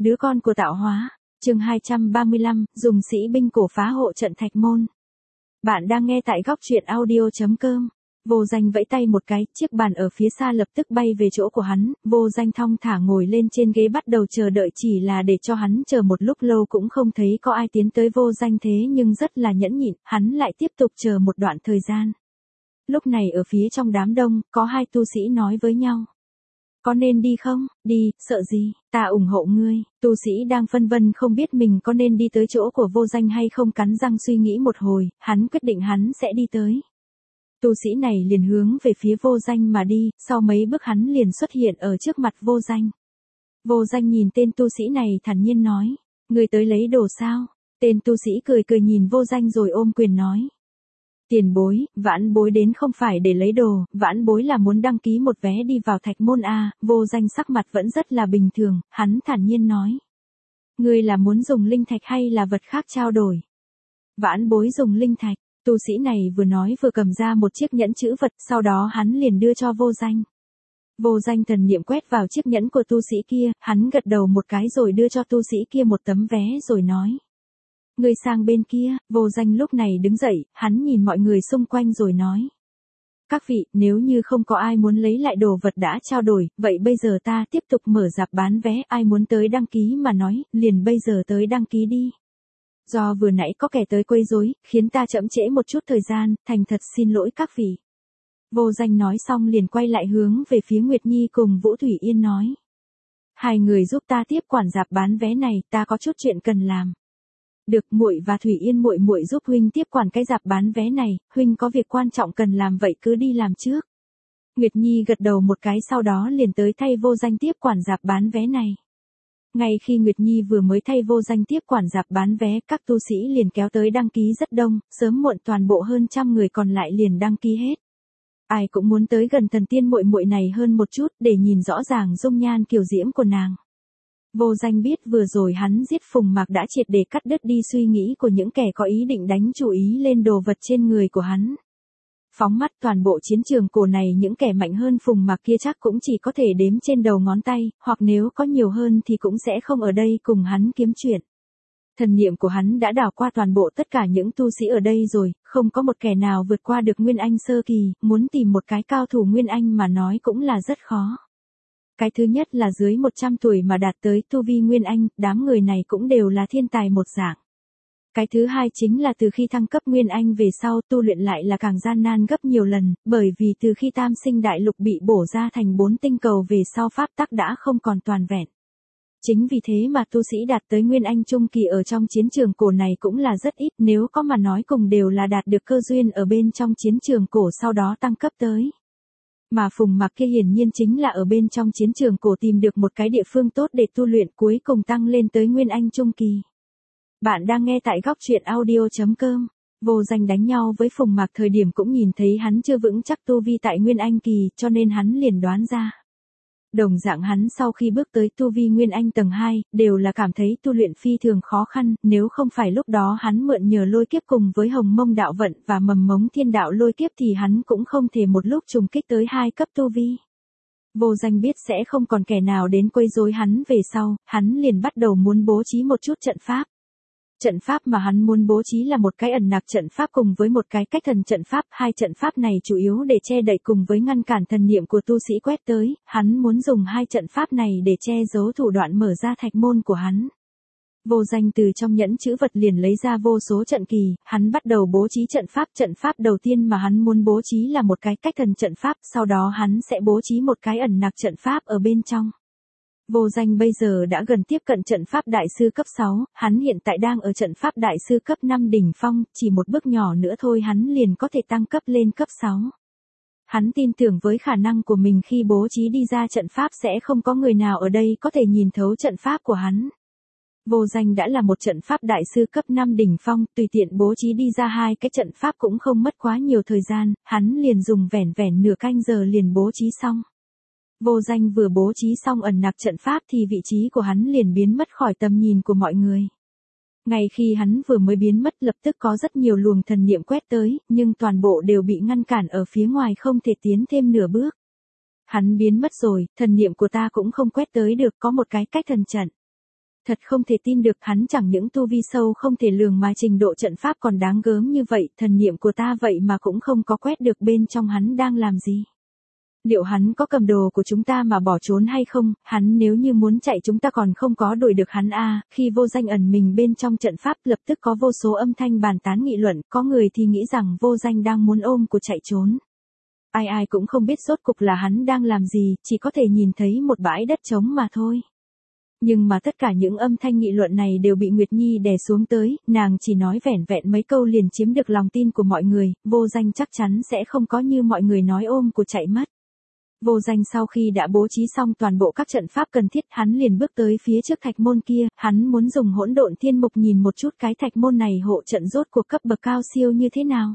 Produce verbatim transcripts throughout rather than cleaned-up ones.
Đứa con của tạo hóa. Chương hai trăm ba mươi lăm, dùng sĩ binh cổ phá hộ trận Thạch Môn. Bạn đang nghe tại góc truyện audio chấm com. Vô Danh vẫy tay một cái, chiếc bàn ở phía xa lập tức bay về chỗ của hắn, Vô Danh thong thả ngồi lên trên ghế bắt đầu chờ đợi, chỉ là để cho hắn chờ một lúc lâu cũng không thấy có ai tiến tới Vô Danh, thế nhưng rất là nhẫn nhịn, hắn lại tiếp tục chờ một đoạn thời gian. Lúc này ở phía trong đám đông, có hai tu sĩ nói với nhau. Có nên đi không? Đi, sợ gì, ta ủng hộ ngươi. Tu sĩ đang phân vân không biết mình có nên đi tới chỗ của Vô Danh hay không, cắn răng suy nghĩ một hồi, hắn quyết định hắn sẽ đi tới. Tu sĩ này liền hướng về phía Vô Danh mà đi, sau mấy bước hắn liền xuất hiện ở trước mặt Vô Danh. Vô Danh nhìn tên tu sĩ này thản nhiên nói, ngươi tới lấy đồ sao? Tên tu sĩ cười cười nhìn Vô Danh rồi ôm quyền nói. Tiền bối, vãn bối đến không phải để lấy đồ, vãn bối là muốn đăng ký một vé đi vào Thạch Môn a. Vô Danh sắc mặt vẫn rất là bình thường, hắn thản nhiên nói. Ngươi là muốn dùng linh thạch hay là vật khác trao đổi? Vãn bối dùng linh thạch. Tu sĩ này vừa nói vừa cầm ra một chiếc nhẫn chữ vật, sau đó hắn liền đưa cho Vô Danh. Vô Danh thần niệm quét vào chiếc nhẫn của tu sĩ kia, hắn gật đầu một cái rồi đưa cho tu sĩ kia một tấm vé rồi nói. Người sang bên kia. Vô Danh lúc này đứng dậy, hắn nhìn mọi người xung quanh rồi nói. Các vị, nếu như không có ai muốn lấy lại đồ vật đã trao đổi, vậy bây giờ ta tiếp tục mở rạp bán vé, ai muốn tới đăng ký mà nói, liền bây giờ tới đăng ký đi. Do vừa nãy có kẻ tới quấy rối, khiến ta chậm trễ một chút thời gian, thành thật xin lỗi các vị. Vô Danh nói xong liền quay lại hướng về phía Nguyệt Nhi cùng Vũ Thủy Yên nói. Hai người giúp ta tiếp quản rạp bán vé này, ta có chút chuyện cần làm. Được, muội và Thủy Yên muội muội giúp huynh tiếp quản cái rạp bán vé này, huynh có việc quan trọng cần làm vậy cứ đi làm trước. Nguyệt Nhi gật đầu một cái sau đó liền tới thay Vô Danh tiếp quản rạp bán vé này. Ngay khi Nguyệt Nhi vừa mới thay Vô Danh tiếp quản rạp bán vé, các tu sĩ liền kéo tới đăng ký rất đông, sớm muộn toàn bộ hơn trăm người còn lại liền đăng ký hết. Ai cũng muốn tới gần thần tiên muội muội này hơn một chút để nhìn rõ ràng dung nhan kiều diễm của nàng. Vô Danh biết vừa rồi hắn giết Phùng Mạc đã triệt để cắt đứt đi suy nghĩ của những kẻ có ý định đánh chú ý lên đồ vật trên người của hắn. Phóng mắt toàn bộ chiến trường cổ này, những kẻ mạnh hơn Phùng Mạc kia chắc cũng chỉ có thể đếm trên đầu ngón tay, hoặc nếu có nhiều hơn thì cũng sẽ không ở đây cùng hắn kiếm chuyện. Thần niệm của hắn đã đảo qua toàn bộ tất cả những tu sĩ ở đây rồi, không có một kẻ nào vượt qua được Nguyên Anh sơ kỳ, muốn tìm một cái cao thủ Nguyên Anh mà nói cũng là rất khó. Cái thứ nhất là dưới một trăm tuổi mà đạt tới tu vi Nguyên Anh, đám người này cũng đều là thiên tài một dạng. Cái thứ hai chính là từ khi thăng cấp Nguyên Anh về sau tu luyện lại là càng gian nan gấp nhiều lần, bởi vì từ khi Tam Sinh Đại Lục bị bổ ra thành bốn tinh cầu về sau pháp tắc đã không còn toàn vẹn. Chính vì thế mà tu sĩ đạt tới Nguyên Anh trung kỳ ở trong chiến trường cổ này cũng là rất ít, nếu có mà nói cùng đều là đạt được cơ duyên ở bên trong chiến trường cổ sau đó tăng cấp tới. Mà Phùng Mạc kia hiển nhiên chính là ở bên trong chiến trường cổ tìm được một cái địa phương tốt để tu luyện, cuối cùng tăng lên tới Nguyên Anh trung kỳ. Bạn đang nghe tại góc truyện audio chấm com. Vô Danh đánh nhau với Phùng Mạc thời điểm cũng nhìn thấy hắn chưa vững chắc tu vi tại Nguyên Anh kỳ, cho nên hắn liền đoán ra. Đồng dạng hắn sau khi bước tới tu vi Nguyên Anh tầng hai, đều là cảm thấy tu luyện phi thường khó khăn, nếu không phải lúc đó hắn mượn nhờ lôi kiếp cùng với Hồng Mông đạo vận và mầm mống thiên đạo lôi kiếp thì hắn cũng không thể một lúc trùng kích tới hai cấp tu vi. Vô Danh biết sẽ không còn kẻ nào đến quấy rối hắn về sau, hắn liền bắt đầu muốn bố trí một chút trận pháp. Trận pháp mà hắn muốn bố trí là một cái ẩn nặc trận pháp cùng với một cái cách thần trận pháp, hai trận pháp này chủ yếu để che đậy cùng với ngăn cản thần niệm của tu sĩ quét tới, hắn muốn dùng hai trận pháp này để che giấu thủ đoạn mở ra Thạch Môn của hắn. Vô Danh từ trong nhẫn chữ vật liền lấy ra vô số trận kỳ, hắn bắt đầu bố trí trận pháp, trận pháp đầu tiên mà hắn muốn bố trí là một cái cách thần trận pháp, sau đó hắn sẽ bố trí một cái ẩn nặc trận pháp ở bên trong. Vô Danh bây giờ đã gần tiếp cận trận pháp đại sư cấp sáu, hắn hiện tại đang ở trận pháp đại sư cấp năm đỉnh phong, chỉ một bước nhỏ nữa thôi hắn liền có thể tăng cấp lên cấp sáu. Hắn tin tưởng với khả năng của mình khi bố trí đi ra trận pháp sẽ không có người nào ở đây có thể nhìn thấu trận pháp của hắn. Vô Danh đã là một trận pháp đại sư cấp năm đỉnh phong, tùy tiện bố trí đi ra hai cái trận pháp cũng không mất quá nhiều thời gian, hắn liền dùng vẻn vẻn nửa canh giờ liền bố trí xong. Vô Danh vừa bố trí xong ẩn nặc trận pháp thì vị trí của hắn liền biến mất khỏi tầm nhìn của mọi người. Ngay khi hắn vừa mới biến mất lập tức có rất nhiều luồng thần niệm quét tới, nhưng toàn bộ đều bị ngăn cản ở phía ngoài không thể tiến thêm nửa bước. Hắn biến mất rồi, thần niệm của ta cũng không quét tới được, có một cái cách thần trận. Thật không thể tin được, hắn chẳng những tu vi sâu không thể lường mà trình độ trận pháp còn đáng gớm như vậy, thần niệm của ta vậy mà cũng không có quét được bên trong hắn đang làm gì. Liệu hắn có cầm đồ của chúng ta mà bỏ trốn hay không, hắn nếu như muốn chạy chúng ta còn không có đuổi được hắn à, khi Vô Danh ẩn mình bên trong trận pháp lập tức có vô số âm thanh bàn tán nghị luận, có người thì nghĩ rằng Vô Danh đang muốn ôm của chạy trốn. Ai ai cũng không biết rốt cục là hắn đang làm gì, chỉ có thể nhìn thấy một bãi đất trống mà thôi. Nhưng mà tất cả những âm thanh nghị luận này đều bị Nguyệt Nhi đè xuống tới, nàng chỉ nói vẻn vẹn mấy câu liền chiếm được lòng tin của mọi người, Vô Danh chắc chắn sẽ không có như mọi người nói ôm của chạy mất. Vô Danh sau khi đã bố trí xong toàn bộ các trận pháp cần thiết, hắn liền bước tới phía trước thạch môn kia, hắn muốn dùng hỗn độn thiên mục nhìn một chút cái thạch môn này hộ trận rốt cuộc cấp bậc cao siêu như thế nào.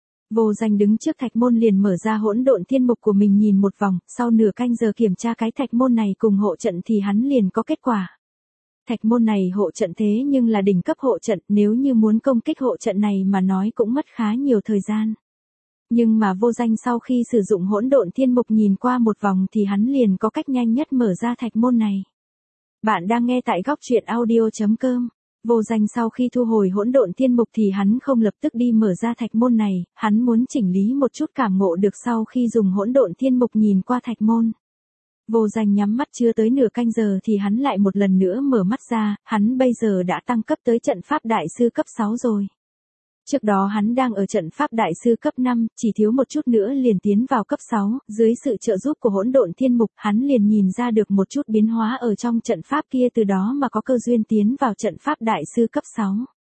Vô Danh đứng trước thạch môn liền mở ra hỗn độn thiên mục của mình nhìn một vòng, sau nửa canh giờ kiểm tra cái thạch môn này cùng hộ trận thì hắn liền có kết quả. Thạch môn này hộ trận thế nhưng là đỉnh cấp hộ trận, nếu như muốn công kích hộ trận này mà nói cũng mất khá nhiều thời gian. Nhưng mà Vô Danh sau khi sử dụng hỗn độn thiên mục nhìn qua một vòng thì hắn liền có cách nhanh nhất mở ra thạch môn này. Bạn đang nghe tại góc truyện audio chấm com. Vô Danh sau khi thu hồi hỗn độn thiên mục thì hắn không lập tức đi mở ra thạch môn này, hắn muốn chỉnh lý một chút cảm ngộ được sau khi dùng hỗn độn thiên mục nhìn qua thạch môn. Vô Danh nhắm mắt chưa tới nửa canh giờ thì hắn lại một lần nữa mở mắt ra, hắn bây giờ đã tăng cấp tới trận pháp đại sư cấp sáu rồi. Trước đó hắn đang ở trận pháp đại sư cấp năm, chỉ thiếu một chút nữa liền tiến vào cấp sáu, dưới sự trợ giúp của hỗn độn thiên mục, hắn liền nhìn ra được một chút biến hóa ở trong trận pháp kia, từ đó mà có cơ duyên tiến vào trận pháp đại sư cấp sáu.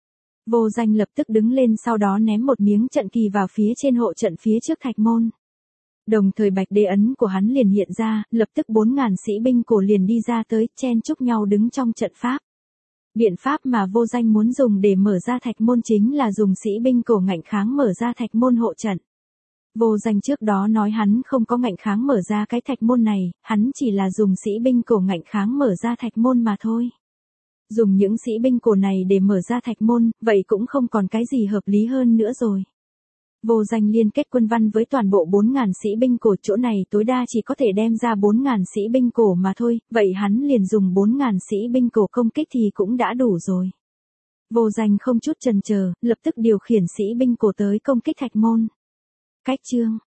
Vô Danh lập tức đứng lên sau đó ném một miếng trận kỳ vào phía trên hộ trận phía trước thạch môn. Đồng thời bạch đế ấn của hắn liền hiện ra, lập tức bốn ngàn sĩ binh cổ liền đi ra tới, chen chúc nhau đứng trong trận pháp. Biện pháp mà Vô Danh muốn dùng để mở ra thạch môn chính là dùng sĩ binh cổ ngạnh kháng mở ra thạch môn hộ trận. Vô Danh trước đó nói hắn không có ngạnh kháng mở ra cái thạch môn này, hắn chỉ là dùng sĩ binh cổ ngạnh kháng mở ra thạch môn mà thôi. Dùng những sĩ binh cổ này để mở ra thạch môn, vậy cũng không còn cái gì hợp lý hơn nữa rồi. Vô Danh liên kết quân văn với toàn bộ bốn ngàn sĩ binh cổ, chỗ này tối đa chỉ có thể đem ra bốn ngàn sĩ binh cổ mà thôi, vậy hắn liền dùng bốn ngàn sĩ binh cổ công kích thì cũng đã đủ rồi. Vô Danh không chút chần chờ, lập tức điều khiển sĩ binh cổ tới công kích thạch môn. Cách chương